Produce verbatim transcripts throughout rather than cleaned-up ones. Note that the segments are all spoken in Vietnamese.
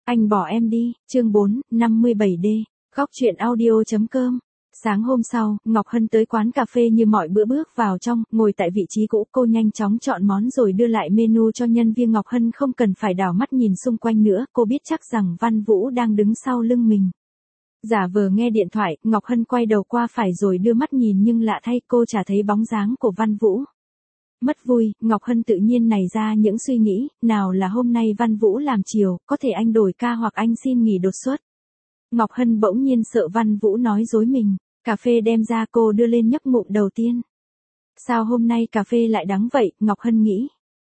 Anh bỏ em đi, chương bốn, năm mươi bảy D, góc truyện audio chấm com. Sáng hôm sau, Ngọc Hân tới quán cà phê như mọi bữa bước vào trong, ngồi tại vị trí cũ, cô nhanh chóng chọn món rồi đưa lại menu cho nhân viên. Ngọc Hân không cần phải đảo mắt nhìn xung quanh nữa, cô biết chắc rằng Văn Vũ đang đứng sau lưng mình. Giả vờ nghe điện thoại, Ngọc Hân quay đầu qua phải rồi đưa mắt nhìn nhưng lạ thay cô chả thấy bóng dáng của Văn Vũ. Mất vui, Ngọc Hân tự nhiên nảy ra những suy nghĩ, nào là hôm nay Văn Vũ làm chiều, có thể anh đổi ca hoặc anh xin nghỉ đột xuất. Ngọc Hân bỗng nhiên sợ Văn Vũ nói dối mình, cà phê đem ra cô đưa lên nhấp ngụm đầu tiên. Sao hôm nay cà phê lại đắng vậy, Ngọc Hân nghĩ.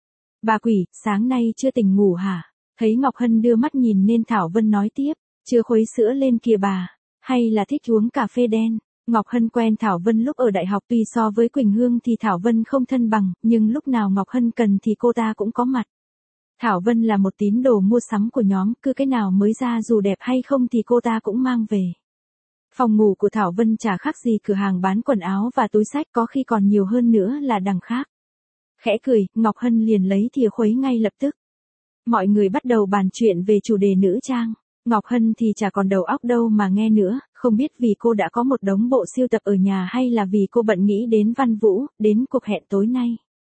Bà quỷ, sáng nay chưa tỉnh ngủ hả? Thấy Ngọc Hân đưa mắt nhìn nên Thảo Vân nói tiếp, chưa khuấy sữa lên kìa bà, hay là thích uống cà phê đen? Ngọc Hân quen Thảo Vân lúc ở đại học, tuy so với Quỳnh Hương thì Thảo Vân không thân bằng, nhưng lúc nào Ngọc Hân cần thì cô ta cũng có mặt. Thảo Vân là một tín đồ mua sắm của nhóm, cứ cái nào mới ra dù đẹp hay không thì cô ta cũng mang về. Phòng ngủ của Thảo Vân chả khác gì cửa hàng bán quần áo và túi xách, có khi còn nhiều hơn nữa là đằng khác. Khẽ cười, Ngọc Hân liền lấy thìa khuấy ngay lập tức. Mọi người bắt đầu bàn chuyện về chủ đề nữ trang. Ngọc Hân thì chả còn đầu óc đâu mà nghe nữa, không biết vì cô đã có một đống bộ sưu tập ở nhà hay là vì cô bận nghĩ đến Văn Vũ, đến cuộc hẹn tối nay.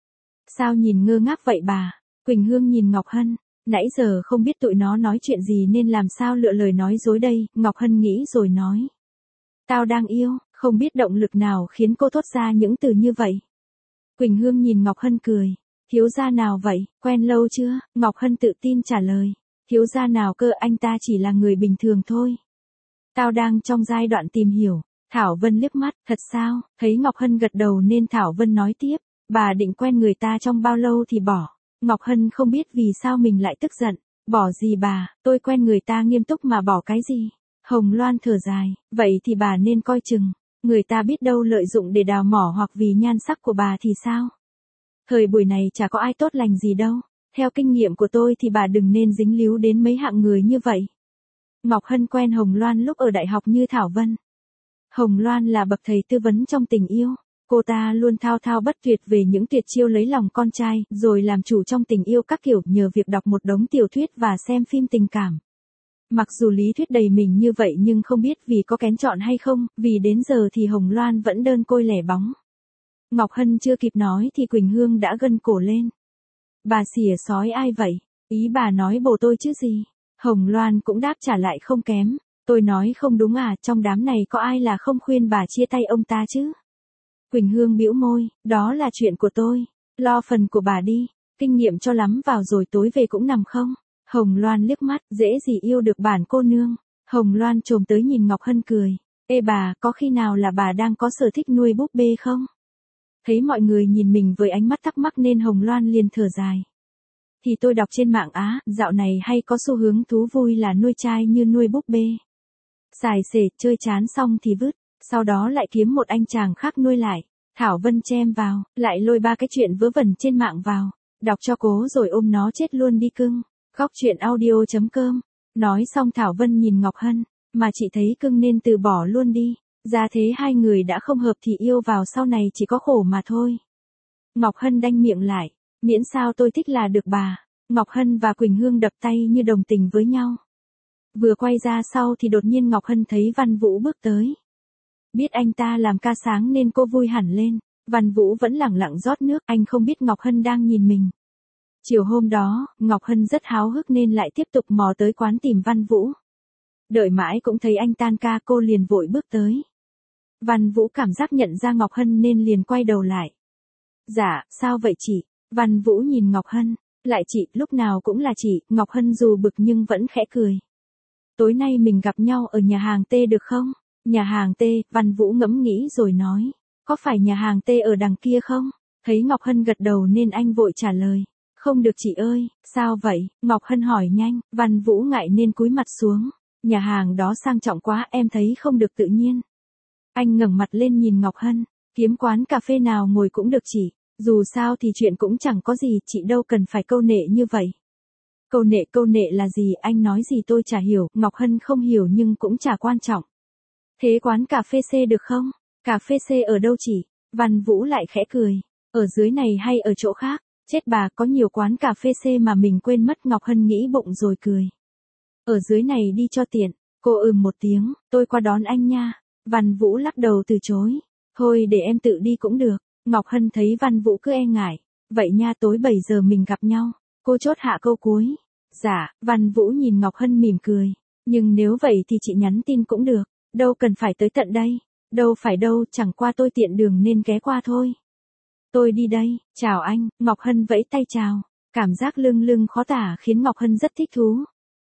Sao nhìn ngơ ngác vậy bà? Quỳnh Hương nhìn Ngọc Hân, nãy giờ không biết tụi nó nói chuyện gì nên làm sao lựa lời nói dối đây, Ngọc Hân nghĩ rồi nói. Tao đang yêu, không biết động lực nào khiến cô thốt ra những từ như vậy. Quỳnh Hương nhìn Ngọc Hân cười, thiếu gia nào vậy, quen lâu chưa? Ngọc Hân tự tin trả lời. Thiếu gia nào cơ, anh ta chỉ là người bình thường thôi. Tao đang trong giai đoạn tìm hiểu. Thảo Vân liếc mắt, thật sao? Thấy Ngọc Hân gật đầu nên Thảo Vân nói tiếp, bà định quen người ta trong bao lâu thì bỏ. Ngọc Hân không biết vì sao mình lại tức giận. Bỏ gì bà, tôi quen người ta nghiêm túc mà bỏ cái gì? Hồng Loan thở dài, vậy thì bà nên coi chừng. Người ta biết đâu lợi dụng để đào mỏ hoặc vì nhan sắc của bà thì sao? Thời buổi này chả có ai tốt lành gì đâu. Theo kinh nghiệm của tôi thì bà đừng nên dính líu đến mấy hạng người như vậy. Ngọc Hân quen Hồng Loan lúc ở đại học như Thảo Vân. Hồng Loan là bậc thầy tư vấn trong tình yêu. Cô ta luôn thao thao bất tuyệt về những tuyệt chiêu lấy lòng con trai, rồi làm chủ trong tình yêu các kiểu nhờ việc đọc một đống tiểu thuyết và xem phim tình cảm. Mặc dù lý thuyết đầy mình như vậy nhưng không biết vì có kén chọn hay không, vì đến giờ thì Hồng Loan vẫn đơn côi lẻ bóng. Ngọc Hân chưa kịp nói thì Quỳnh Hương đã gân cổ lên. Bà xỉa sói ai vậy? Ý bà nói bồ tôi chứ gì? Hồng Loan cũng đáp trả lại không kém. Tôi nói không đúng à, trong đám này có ai là không khuyên bà chia tay ông ta chứ? Quỳnh Hương bĩu môi, đó là chuyện của tôi. Lo phần của bà đi, kinh nghiệm cho lắm vào rồi tối về cũng nằm không? Hồng Loan liếc mắt, dễ gì yêu được bản cô nương. Hồng Loan chồm tới nhìn Ngọc Hân cười. Ê bà, có khi nào là bà đang có sở thích nuôi búp bê không? Thấy mọi người nhìn mình với ánh mắt thắc mắc nên Hồng Loan liền thở dài. Thì tôi đọc trên mạng Á, dạo này hay có xu hướng thú vui là nuôi trai như nuôi búp bê. Xài xể, chơi chán xong thì vứt, sau đó lại kiếm một anh chàng khác nuôi lại. Thảo Vân chen vào, lại lôi ba cái chuyện vớ vẩn trên mạng vào. Đọc cho cố rồi ôm nó chết luôn đi cưng. Góc truyện audio chấm com. Nói xong Thảo Vân nhìn Ngọc Hân, mà chị thấy cưng nên từ bỏ luôn đi. Ra thế hai người đã không hợp thì yêu vào sau này chỉ có khổ mà thôi. Ngọc Hân đanh miệng lại, miễn sao tôi thích là được bà. Ngọc Hân và Quỳnh Hương đập tay như đồng tình với nhau. Vừa quay ra sau thì đột nhiên Ngọc Hân thấy Văn Vũ bước tới. Biết anh ta làm ca sáng nên cô vui hẳn lên. Văn Vũ vẫn lẳng lặng rót nước, anh không biết Ngọc Hân đang nhìn mình. Chiều hôm đó, Ngọc Hân rất háo hức nên lại tiếp tục mò tới quán tìm Văn Vũ. Đợi mãi cũng thấy anh tan ca, cô liền vội bước tới. Văn Vũ cảm giác nhận ra Ngọc Hân nên liền quay đầu lại. Dạ, sao vậy chị? Văn Vũ nhìn Ngọc Hân. Lại chị, lúc nào cũng là chị. Ngọc Hân dù bực nhưng vẫn khẽ cười. Tối nay mình gặp nhau ở nhà hàng T được không? Nhà hàng T, Văn Vũ ngẫm nghĩ rồi nói. Có phải nhà hàng T ở đằng kia không? Thấy Ngọc Hân gật đầu nên anh vội trả lời. Không được chị ơi, sao vậy? Ngọc Hân hỏi nhanh, Văn Vũ ngại nên cúi mặt xuống. Nhà hàng đó sang trọng quá, em thấy không được tự nhiên. Anh ngẩng mặt lên nhìn Ngọc Hân, kiếm quán cà phê nào ngồi cũng được chị. Dù sao thì chuyện cũng chẳng có gì, chị đâu cần phải câu nệ như vậy. Câu nệ câu nệ là gì, anh nói gì tôi chả hiểu. Ngọc Hân không hiểu nhưng cũng chả quan trọng. Thế quán cà phê C được không? Cà phê C ở đâu chị? Văn Vũ lại khẽ cười. Ở dưới này hay ở chỗ khác? Chết bà, có nhiều quán cà phê C mà mình quên mất. Ngọc Hân nghĩ bụng rồi cười. Ở dưới này đi cho tiện. Cô ừm một tiếng, tôi qua đón anh nha. Văn Vũ lắc đầu từ chối. Thôi để em tự đi cũng được. Ngọc Hân thấy Văn Vũ cứ e ngại. Vậy nha, tối bảy giờ mình gặp nhau. Cô chốt hạ câu cuối. Dạ, Văn Vũ nhìn Ngọc Hân mỉm cười. Nhưng nếu vậy thì chị nhắn tin cũng được. Đâu cần phải tới tận đây. Đâu phải đâu, chẳng qua tôi tiện đường nên ghé qua thôi. Tôi đi đây, chào anh. Ngọc Hân vẫy tay chào. Cảm giác lưng lưng khó tả khiến Ngọc Hân rất thích thú.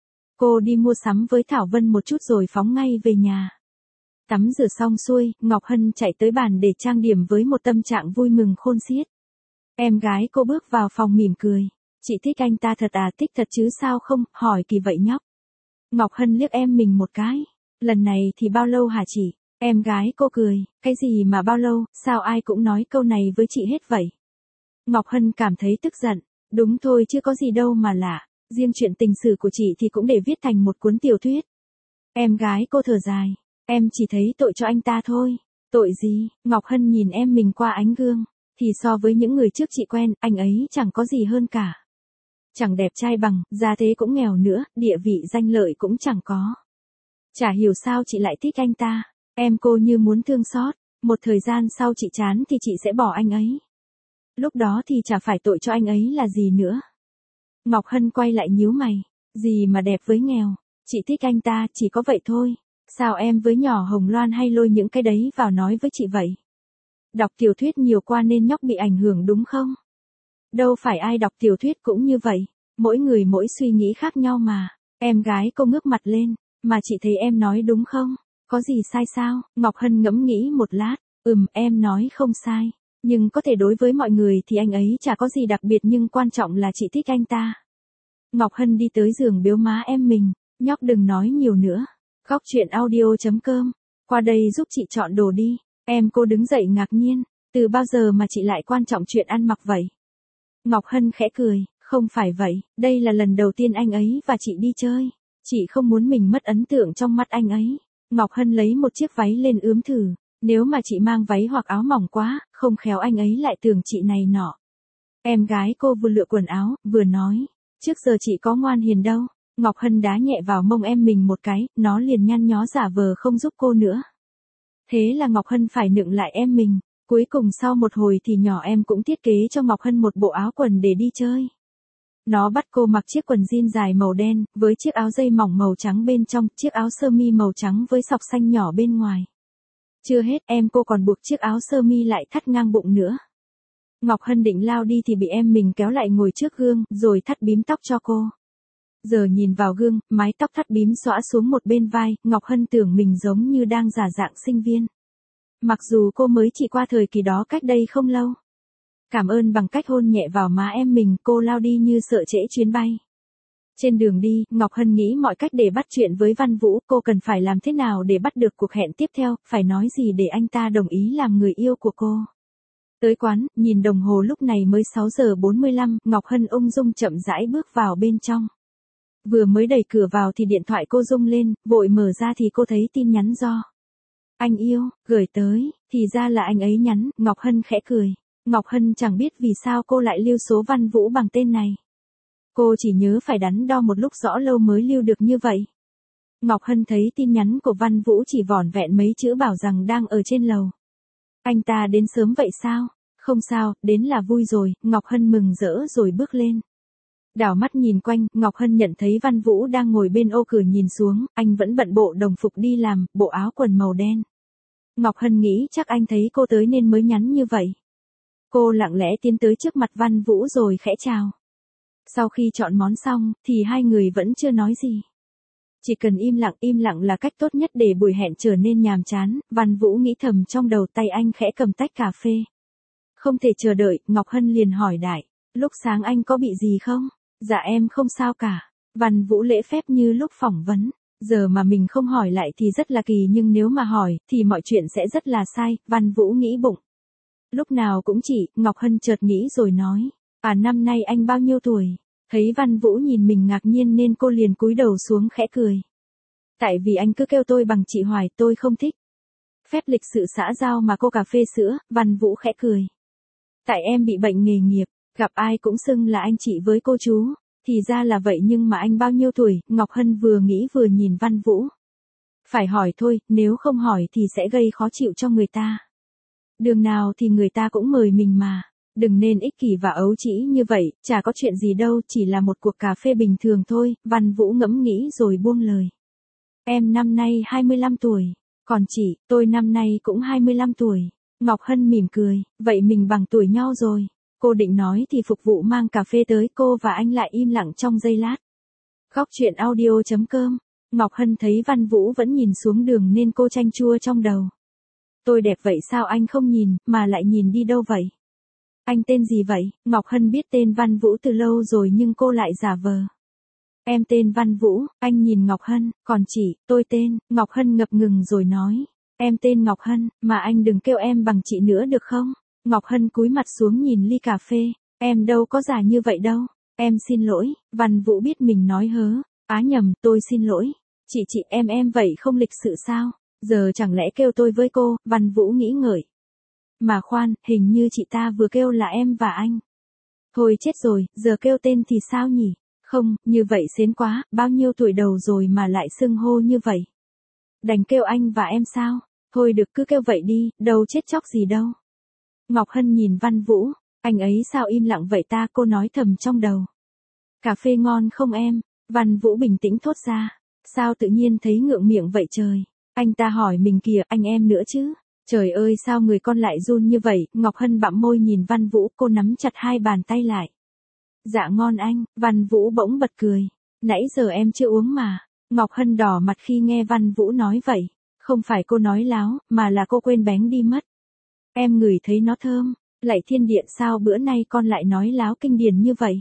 Cô đi mua sắm với Thảo Vân một chút rồi phóng ngay về nhà. Tắm rửa xong xuôi, Ngọc Hân chạy tới bàn để trang điểm với một tâm trạng vui mừng khôn xiết. Em gái cô bước vào phòng mỉm cười. Chị thích anh ta thật à? Thích thật chứ sao không, hỏi kỳ vậy nhóc. Ngọc Hân liếc em mình một cái. Lần này thì bao lâu hả chị? Em gái cô cười, cái gì mà bao lâu, sao ai cũng nói câu này với chị hết vậy? Ngọc Hân cảm thấy tức giận. Đúng thôi chứ có gì đâu mà lạ. Riêng chuyện tình sử của chị thì cũng để viết thành một cuốn tiểu thuyết. Em gái cô thở dài. Em chỉ thấy tội cho anh ta thôi. Tội gì? Ngọc Hân nhìn em mình qua ánh gương. Thì so với những người trước chị quen, anh ấy chẳng có gì hơn cả. Chẳng đẹp trai bằng, gia thế cũng nghèo nữa, địa vị danh lợi cũng chẳng có. Chả hiểu sao chị lại thích anh ta. Em cô như muốn thương xót. Một thời gian sau chị chán thì chị sẽ bỏ anh ấy. Lúc đó thì chả phải tội cho anh ấy là gì nữa. Ngọc Hân quay lại nhíu mày. Gì mà đẹp với nghèo. Chị thích anh ta, chỉ có vậy thôi. Sao em với nhỏ Hồng Loan hay lôi những cái đấy vào nói với chị vậy? Đọc tiểu thuyết nhiều qua nên nhóc bị ảnh hưởng đúng không? Đâu phải ai đọc tiểu thuyết cũng như vậy. Mỗi người mỗi suy nghĩ khác nhau mà. Em gái cô ngước mặt lên. Mà chị thấy em nói đúng không? Có gì sai sao? Ngọc Hân ngẫm nghĩ một lát. Ừm, em nói không sai. Nhưng có thể đối với mọi người thì anh ấy chả có gì đặc biệt, nhưng quan trọng là chị thích anh ta. Ngọc Hân đi tới giường biếu má em mình. Nhóc đừng nói nhiều nữa. Góc truyện audio chấm com. Qua đây giúp chị chọn đồ đi. Em cô đứng dậy ngạc nhiên. Từ bao giờ mà chị lại quan trọng chuyện ăn mặc vậy? Ngọc Hân khẽ cười. Không phải vậy, đây là lần đầu tiên anh ấy và chị đi chơi. Chị không muốn mình mất ấn tượng trong mắt anh ấy. Ngọc Hân lấy một chiếc váy lên ướm thử. Nếu mà chị mang váy hoặc áo mỏng quá, không khéo anh ấy lại tưởng chị này nọ. Em gái cô vừa lựa quần áo, vừa nói. Trước giờ chị có ngoan hiền đâu. Ngọc Hân đá nhẹ vào mông em mình một cái, nó liền nhăn nhó giả vờ không giúp cô nữa. Thế là Ngọc Hân phải nựng lại em mình. Cuối cùng sau một hồi thì nhỏ em cũng thiết kế cho Ngọc Hân một bộ áo quần để đi chơi. Nó bắt cô mặc chiếc quần jean dài màu đen, với chiếc áo dây mỏng màu trắng bên trong, chiếc áo sơ mi màu trắng với sọc xanh nhỏ bên ngoài. Chưa hết, em cô còn buộc chiếc áo sơ mi lại thắt ngang bụng nữa. Ngọc Hân định lao đi thì bị em mình kéo lại ngồi trước gương, rồi thắt bím tóc cho cô. Giờ nhìn vào gương, mái tóc thắt bím xõa xuống một bên vai, Ngọc Hân tưởng mình giống như đang giả dạng sinh viên. Mặc dù cô mới chỉ qua thời kỳ đó cách đây không lâu. Cảm ơn bằng cách hôn nhẹ vào má em mình, cô lao đi như sợ trễ chuyến bay. Trên đường đi, Ngọc Hân nghĩ mọi cách để bắt chuyện với Văn Vũ, cô cần phải làm thế nào để bắt được cuộc hẹn tiếp theo, phải nói gì để anh ta đồng ý làm người yêu của cô. Tới quán, nhìn đồng hồ lúc này mới sáu giờ bốn mươi lăm, Ngọc Hân ung dung chậm rãi bước vào bên trong. Vừa mới đẩy cửa vào thì điện thoại cô rung lên, vội mở ra thì cô thấy tin nhắn do anh yêu, gửi tới, thì ra là anh ấy nhắn, Ngọc Hân khẽ cười. Ngọc Hân chẳng biết vì sao cô lại lưu số Văn Vũ bằng tên này. Cô chỉ nhớ phải đắn đo một lúc rõ lâu mới lưu được như vậy. Ngọc Hân thấy tin nhắn của Văn Vũ chỉ vỏn vẹn mấy chữ bảo rằng đang ở trên lầu. Anh ta đến sớm vậy sao? Không sao, đến là vui rồi, Ngọc Hân mừng rỡ rồi bước lên. Đảo mắt nhìn quanh, Ngọc Hân nhận thấy Văn Vũ đang ngồi bên ô cửa nhìn xuống, anh vẫn bận bộ đồng phục đi làm, bộ áo quần màu đen. Ngọc Hân nghĩ chắc anh thấy cô tới nên mới nhắn như vậy. Cô lặng lẽ tiến tới trước mặt Văn Vũ rồi khẽ chào. Sau khi chọn món xong, thì hai người vẫn chưa nói gì. Chỉ cần im lặng, im lặng là cách tốt nhất để buổi hẹn trở nên nhàm chán, Văn Vũ nghĩ thầm trong đầu, tay anh khẽ cầm tách cà phê. Không thể chờ đợi, Ngọc Hân liền hỏi đại, lúc sáng anh có bị gì không? Dạ em không sao cả. Văn Vũ lễ phép như lúc phỏng vấn. Giờ mà mình không hỏi lại thì rất là kỳ, nhưng nếu mà hỏi, thì mọi chuyện sẽ rất là sai, Văn Vũ nghĩ bụng. Lúc nào cũng chỉ, Ngọc Hân chợt nghĩ rồi nói. À năm nay anh bao nhiêu tuổi? Thấy Văn Vũ nhìn mình ngạc nhiên nên cô liền cúi đầu xuống khẽ cười. Tại vì anh cứ kêu tôi bằng chị hoài, tôi không thích. Phép lịch sự xã giao mà cô cà phê sữa, Văn Vũ khẽ cười. Tại em bị bệnh nghề nghiệp, gặp ai cũng xưng là anh chị với cô chú. Thì ra là vậy nhưng mà anh bao nhiêu tuổi, Ngọc Hân vừa nghĩ vừa nhìn Văn Vũ. Phải hỏi thôi, nếu không hỏi thì sẽ gây khó chịu cho người ta. Đường nào thì người ta cũng mời mình mà. Đừng nên ích kỷ và ấu trĩ như vậy, chả có chuyện gì đâu, chỉ là một cuộc cà phê bình thường thôi, Văn Vũ ngẫm nghĩ rồi buông lời. Em năm nay hai mươi lăm tuổi, còn chị, tôi năm nay cũng hai mươi lăm tuổi. Ngọc Hân mỉm cười, vậy mình bằng tuổi nhau rồi. Cô định nói thì phục vụ mang cà phê tới, cô và anh lại im lặng trong giây lát. Góc chuyện audio chấm com. Ngọc Hân thấy Văn Vũ vẫn nhìn xuống đường nên cô chanh chua trong đầu. Tôi đẹp vậy sao anh không nhìn, mà lại nhìn đi đâu vậy? Anh tên gì vậy? Ngọc Hân biết tên Văn Vũ từ lâu rồi nhưng cô lại giả vờ. Em tên Văn Vũ, anh nhìn Ngọc Hân, còn chị, tôi tên, Ngọc Hân ngập ngừng rồi nói. Em tên Ngọc Hân, mà anh đừng kêu em bằng chị nữa được không? Ngọc Hân cúi mặt xuống nhìn ly cà phê, em đâu có giả như vậy đâu. Em xin lỗi, Văn Vũ biết mình nói hớ. Á nhầm, tôi xin lỗi. Chị chị em em vậy không lịch sự sao? Giờ chẳng lẽ kêu tôi với cô, Văn Vũ nghĩ ngợi. Mà khoan, hình như chị ta vừa kêu là em và anh. Thôi chết rồi, giờ kêu tên thì sao nhỉ? Không, như vậy xến quá, bao nhiêu tuổi đầu rồi mà lại xưng hô như vậy. Đành kêu anh và em sao? Thôi được cứ kêu vậy đi, đâu chết chóc gì đâu. Ngọc Hân nhìn Văn Vũ, anh ấy sao im lặng vậy ta, cô nói thầm trong đầu. Cà phê ngon không em? Văn Vũ bình tĩnh thốt ra. Sao tự nhiên thấy ngượng miệng vậy trời? Anh ta hỏi mình kìa, anh em nữa chứ? Trời ơi sao người con lại run như vậy? Ngọc Hân bặm môi nhìn Văn Vũ, cô nắm chặt hai bàn tay lại. Dạ ngon anh, Văn Vũ bỗng bật cười. Nãy giờ em chưa uống mà. Ngọc Hân đỏ mặt khi nghe Văn Vũ nói vậy. Không phải cô nói láo, mà là cô quên bén đi mất. Em ngửi thấy nó thơm. Lạy thiên điện sao bữa nay con lại nói láo kinh điển như vậy?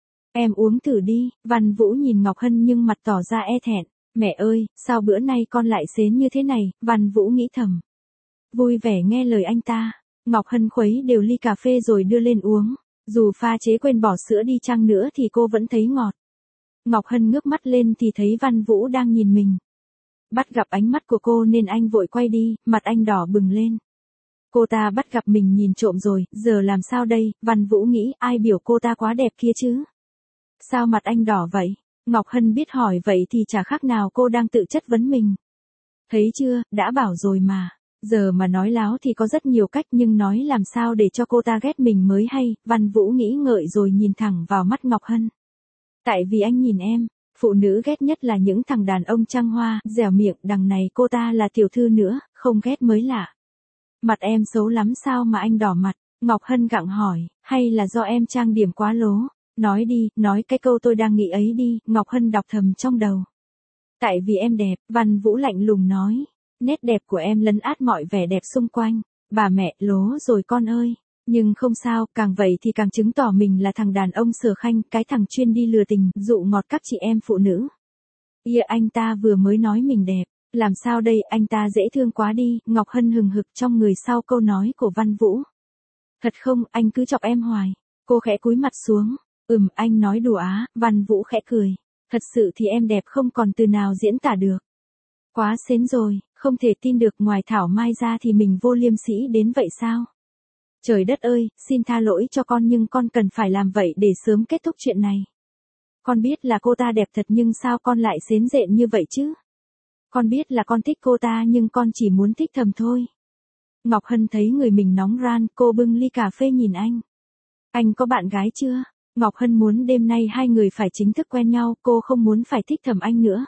Em uống thử đi, Văn Vũ nhìn Ngọc Hân nhưng mặt tỏ ra e thẹn. Mẹ ơi, sao bữa nay con lại xến như thế này, Văn Vũ nghĩ thầm. Vui vẻ nghe lời anh ta, Ngọc Hân khuấy đều ly cà phê rồi đưa lên uống. Dù pha chế quên bỏ sữa đi chăng nữa thì cô vẫn thấy ngọt. Ngọc Hân ngước mắt lên thì thấy Văn Vũ đang nhìn mình. Bắt gặp ánh mắt của cô nên anh vội quay đi, mặt anh đỏ bừng lên. Cô ta bắt gặp mình nhìn trộm rồi, giờ làm sao đây? Văn Vũ nghĩ ai biểu cô ta quá đẹp kia chứ? Sao mặt anh đỏ vậy? Ngọc Hân biết hỏi vậy thì chả khác nào cô đang tự chất vấn mình. Thấy chưa, đã bảo rồi mà. Giờ mà nói láo thì có rất nhiều cách nhưng nói làm sao để cho cô ta ghét mình mới hay. Văn Vũ nghĩ ngợi rồi nhìn thẳng vào mắt Ngọc Hân. Tại vì anh nhìn em, phụ nữ ghét nhất là những thằng đàn ông trăng hoa, dẻo miệng, đằng này cô ta là tiểu thư nữa, không ghét mới lạ. Mặt em xấu lắm sao mà anh đỏ mặt? Ngọc Hân gặng hỏi, hay là do em trang điểm quá lố? Nói đi, nói cái câu tôi đang nghĩ ấy đi, Ngọc Hân đọc thầm trong đầu. Tại vì em đẹp, Văn Vũ lạnh lùng nói. Nét đẹp của em lấn át mọi vẻ đẹp xung quanh. Bà mẹ, lố rồi con ơi. Nhưng không sao, càng vậy thì càng chứng tỏ mình là thằng đàn ông sở khanh, cái thằng chuyên đi lừa tình, dụ ngọt các chị em phụ nữ. Yeah, anh ta vừa mới nói mình đẹp. Làm sao đây, anh ta dễ thương quá đi, Ngọc Hân hừng hực trong người sau câu nói của Văn Vũ. Thật không, anh cứ chọc em hoài. Cô khẽ cúi mặt xuống. Ừm, anh nói đùa á, Văn Vũ khẽ cười. Thật sự thì em đẹp không còn từ nào diễn tả được. Quá xến rồi, không thể tin được, ngoài Thảo Mai ra thì mình vô liêm sỉ đến vậy sao? Trời đất ơi, xin tha lỗi cho con nhưng con cần phải làm vậy để sớm kết thúc chuyện này. Con biết là cô ta đẹp thật nhưng sao con lại xến rện như vậy chứ? Con biết là con thích cô ta nhưng con chỉ muốn thích thầm thôi. Ngọc Hân thấy người mình nóng ran, cô bưng ly cà phê nhìn anh. Anh có bạn gái chưa? Ngọc Hân muốn đêm nay hai người phải chính thức quen nhau, cô không muốn phải thích thầm anh nữa.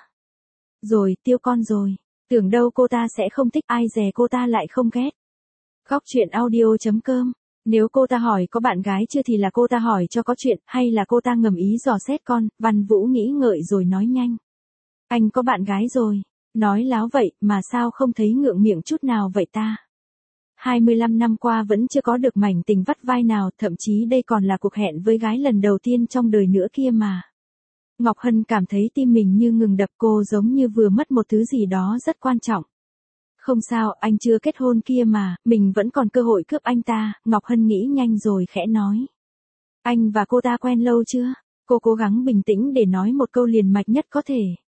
Rồi, tiêu con rồi. Tưởng đâu cô ta sẽ không thích, ai dè cô ta lại không ghét. Góc chuyện audio chấm com. Nếu cô ta hỏi có bạn gái chưa thì là cô ta hỏi cho có chuyện, hay là cô ta ngầm ý dò xét con, Văn Vũ nghĩ ngợi rồi nói nhanh. Anh có bạn gái rồi. Nói láo vậy, mà sao không thấy ngượng miệng chút nào vậy ta? hai mươi lăm năm qua vẫn chưa có được mảnh tình vắt vai nào, thậm chí đây còn là cuộc hẹn với gái lần đầu tiên trong đời nữa kia mà. Ngọc Hân cảm thấy tim mình như ngừng đập, cô giống như vừa mất một thứ gì đó rất quan trọng. Không sao, anh chưa kết hôn kia mà, mình vẫn còn cơ hội cướp anh ta, Ngọc Hân nghĩ nhanh rồi khẽ nói. Anh và cô ta quen lâu chưa? Cô cố gắng bình tĩnh để nói một câu liền mạch nhất có thể.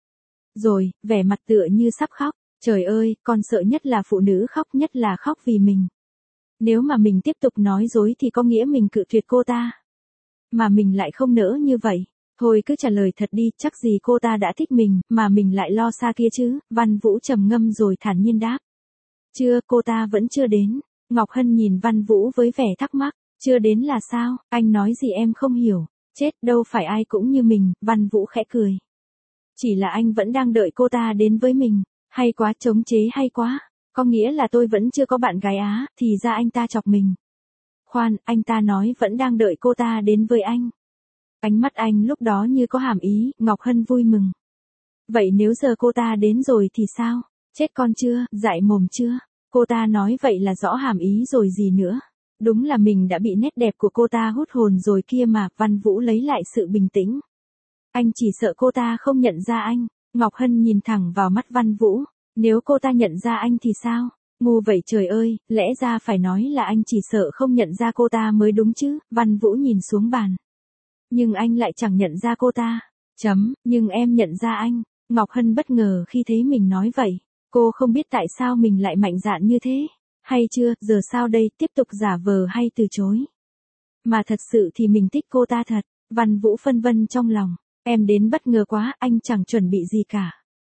Rồi, vẻ mặt tựa như sắp khóc. Trời ơi, con sợ nhất là phụ nữ khóc, nhất là khóc vì mình. Nếu mà mình tiếp tục nói dối thì có nghĩa mình cự tuyệt cô ta. Mà mình lại không nỡ như vậy. Thôi cứ trả lời thật đi, chắc gì cô ta đã thích mình, mà mình lại lo xa kia chứ, Văn Vũ trầm ngâm rồi thản nhiên đáp. Chưa, cô ta vẫn chưa đến. Ngọc Hân nhìn Văn Vũ với vẻ thắc mắc, chưa đến là sao, anh nói gì em không hiểu, chết đâu phải ai cũng như mình, Văn Vũ khẽ cười. Chỉ là anh vẫn đang đợi cô ta đến với mình, hay quá, chống chế hay quá, có nghĩa là tôi vẫn chưa có bạn gái á, thì ra anh ta chọc mình. Khoan, anh ta nói vẫn đang đợi cô ta đến với anh. Ánh mắt anh lúc đó như có hàm ý, Ngọc Hân vui mừng. Vậy nếu giờ cô ta đến rồi thì sao? Chết con chưa, dại mồm chưa? Cô ta nói vậy là rõ hàm ý rồi gì nữa. Đúng là mình đã bị nét đẹp của cô ta hút hồn rồi kia mà, Văn Vũ lấy lại sự bình tĩnh. Anh chỉ sợ cô ta không nhận ra anh. Ngọc Hân nhìn thẳng vào mắt Văn Vũ. Nếu cô ta nhận ra anh thì sao? Ngu vậy trời ơi, lẽ ra phải nói là anh chỉ sợ không nhận ra cô ta mới đúng chứ, Văn Vũ nhìn xuống bàn. Nhưng anh lại chẳng nhận ra cô ta. Chấm, nhưng em nhận ra anh. Ngọc Hân bất ngờ khi thấy mình nói vậy. Cô không biết tại sao mình lại mạnh dạn như thế. Hay chưa, giờ sao đây, tiếp tục giả vờ hay từ chối? Mà thật sự thì mình thích cô ta thật. Văn Vũ phân vân trong lòng. Em đến bất ngờ quá, anh chẳng chuẩn bị gì cả.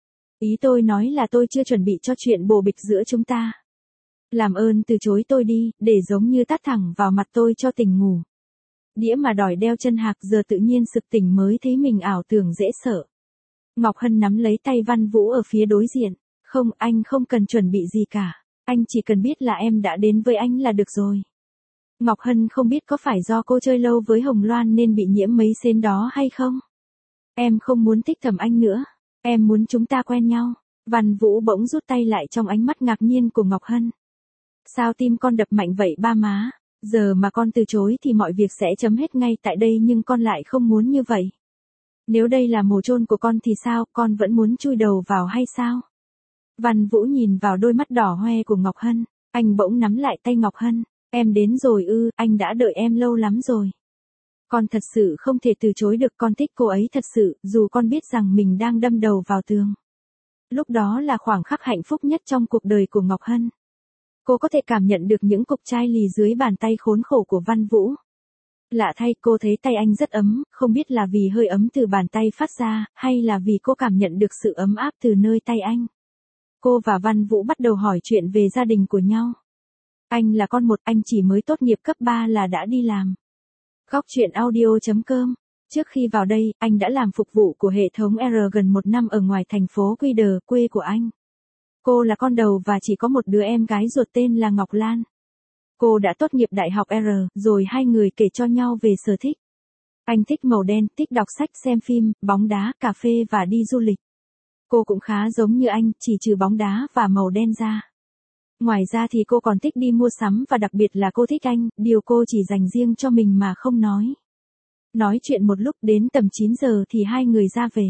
Ý tôi nói là tôi chưa chuẩn bị cho chuyện bồ bịch giữa chúng ta. Làm ơn từ chối tôi đi, để giống như tát thẳng vào mặt tôi cho tỉnh ngủ. Đĩa mà đòi đeo chân hạc giờ tự nhiên sực tỉnh mới thấy mình ảo tưởng dễ sợ. Ngọc Hân nắm lấy tay Văn Vũ ở phía đối diện. Không, anh không cần chuẩn bị gì cả. Anh chỉ cần biết là em đã đến với anh là được rồi. Ngọc Hân không biết có phải do cô chơi lâu với Hồng Loan nên bị nhiễm mấy sến đó hay không? Em không muốn thích thầm anh nữa. Em muốn chúng ta quen nhau. Văn Vũ bỗng rút tay lại trong ánh mắt ngạc nhiên của Ngọc Hân. Sao tim con đập mạnh vậy ba má? Giờ mà con từ chối thì mọi việc sẽ chấm hết ngay tại đây nhưng con lại không muốn như vậy. Nếu đây là mồ chôn của con thì sao, con vẫn muốn chui đầu vào hay sao? Văn Vũ nhìn vào đôi mắt đỏ hoe của Ngọc Hân, anh bỗng nắm lại tay Ngọc Hân. Em đến rồi ư, anh đã đợi em lâu lắm rồi. Con thật sự không thể từ chối được, con thích cô ấy thật sự, dù con biết rằng mình đang đâm đầu vào tường. Lúc đó là khoảng khắc hạnh phúc nhất trong cuộc đời của Ngọc Hân. Cô có thể cảm nhận được những cục chai lì dưới bàn tay khốn khổ của Văn Vũ. Lạ thay, cô thấy tay anh rất ấm, không biết là vì hơi ấm từ bàn tay phát ra, hay là vì cô cảm nhận được sự ấm áp từ nơi tay anh. Cô và Văn Vũ bắt đầu hỏi chuyện về gia đình của nhau. Anh là con một, anh chỉ mới tốt nghiệp cấp ba là đã đi làm. Góc truyện audio chấm com. Trước khi vào đây, anh đã làm phục vụ của hệ thống R gần một năm ở ngoài thành phố Quy Đờ, quê của anh. Cô là con đầu và chỉ có một đứa em gái ruột tên là Ngọc Lan. Cô đã tốt nghiệp đại học R, rồi hai người kể cho nhau về sở thích. Anh thích màu đen, thích đọc sách, xem phim, bóng đá, cà phê và đi du lịch. Cô cũng khá giống như anh, chỉ trừ bóng đá và màu đen ra. Ngoài ra thì cô còn thích đi mua sắm và đặc biệt là cô thích anh, điều cô chỉ dành riêng cho mình mà không nói. Nói chuyện một lúc đến tầm chín giờ thì hai người ra về.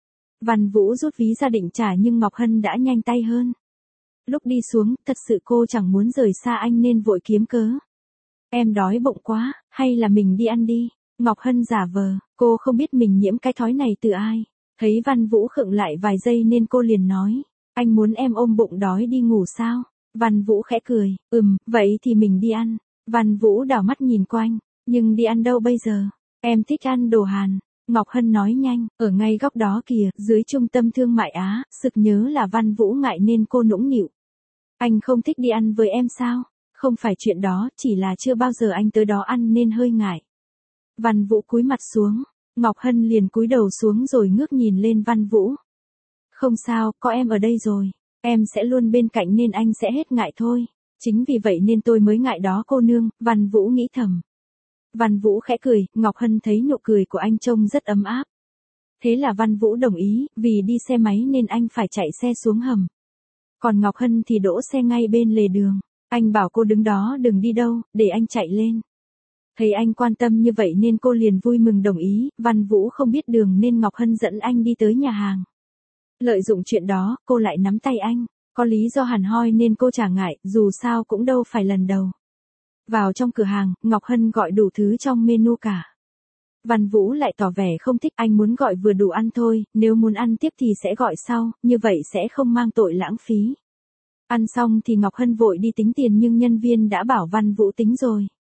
Văn Vũ rút ví ra định trả nhưng Ngọc Hân đã nhanh tay hơn. Lúc đi xuống, thật sự cô chẳng muốn rời xa anh nên vội kiếm cớ. Em đói bụng quá, hay là mình đi ăn đi? Ngọc Hân giả vờ, cô không biết mình nhiễm cái thói này từ ai. Thấy Văn Vũ khựng lại vài giây nên cô liền nói. Anh muốn em ôm bụng đói đi ngủ sao? Văn Vũ khẽ cười, ừm, vậy thì mình đi ăn. Văn Vũ đảo mắt nhìn quanh, nhưng đi ăn đâu bây giờ? Em thích ăn đồ Hàn. Ngọc Hân nói nhanh, ở ngay góc đó kìa, dưới trung tâm thương mại Á, sực nhớ là Văn Vũ ngại nên cô nũng nịu. Anh không thích đi ăn với em sao? Không phải chuyện đó, chỉ là chưa bao giờ anh tới đó ăn nên hơi ngại. Văn Vũ cúi mặt xuống, Ngọc Hân liền cúi đầu xuống rồi ngước nhìn lên Văn Vũ. Không sao, có em ở đây rồi. Em sẽ luôn bên cạnh nên anh sẽ hết ngại thôi. Chính vì vậy nên tôi mới ngại đó cô nương, Văn Vũ nghĩ thầm. Văn Vũ khẽ cười, Ngọc Hân thấy nụ cười của anh trông rất ấm áp. Thế là Văn Vũ đồng ý, vì đi xe máy nên anh phải chạy xe xuống hầm. Còn Ngọc Hân thì đỗ xe ngay bên lề đường. Anh bảo cô đứng đó đừng đi đâu, để anh chạy lên. Thấy anh quan tâm như vậy nên cô liền vui mừng đồng ý, Văn Vũ không biết đường nên Ngọc Hân dẫn anh đi tới nhà hàng. Lợi dụng chuyện đó, cô lại nắm tay anh, có lý do hẳn hoi nên cô chả ngại, dù sao cũng đâu phải lần đầu. Vào trong cửa hàng, Ngọc Hân gọi đủ thứ trong menu cả. Văn Vũ lại tỏ vẻ không thích, anh muốn gọi vừa đủ ăn thôi, nếu muốn ăn tiếp thì sẽ gọi sau, như vậy sẽ không mang tội lãng phí. Ăn xong thì Ngọc Hân vội đi tính tiền nhưng nhân viên đã bảo Văn Vũ tính rồi.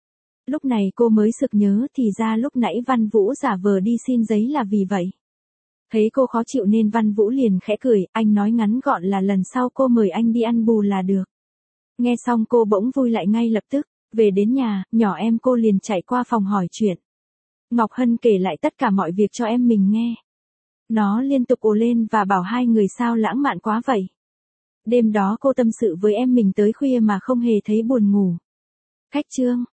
Lúc này cô mới sực nhớ thì ra lúc nãy Văn Vũ giả vờ đi xin giấy là vì vậy. Thấy cô khó chịu nên Văn Vũ liền khẽ cười, anh nói ngắn gọn là lần sau cô mời anh đi ăn bù là được. Nghe xong cô bỗng vui lại ngay lập tức, về đến nhà, nhỏ em cô liền chạy qua phòng hỏi chuyện. Ngọc Hân kể lại tất cả mọi việc cho em mình nghe. Nó liên tục ồ lên và bảo hai người sao lãng mạn quá vậy. Đêm đó cô tâm sự với em mình tới khuya mà không hề thấy buồn ngủ. Khách chương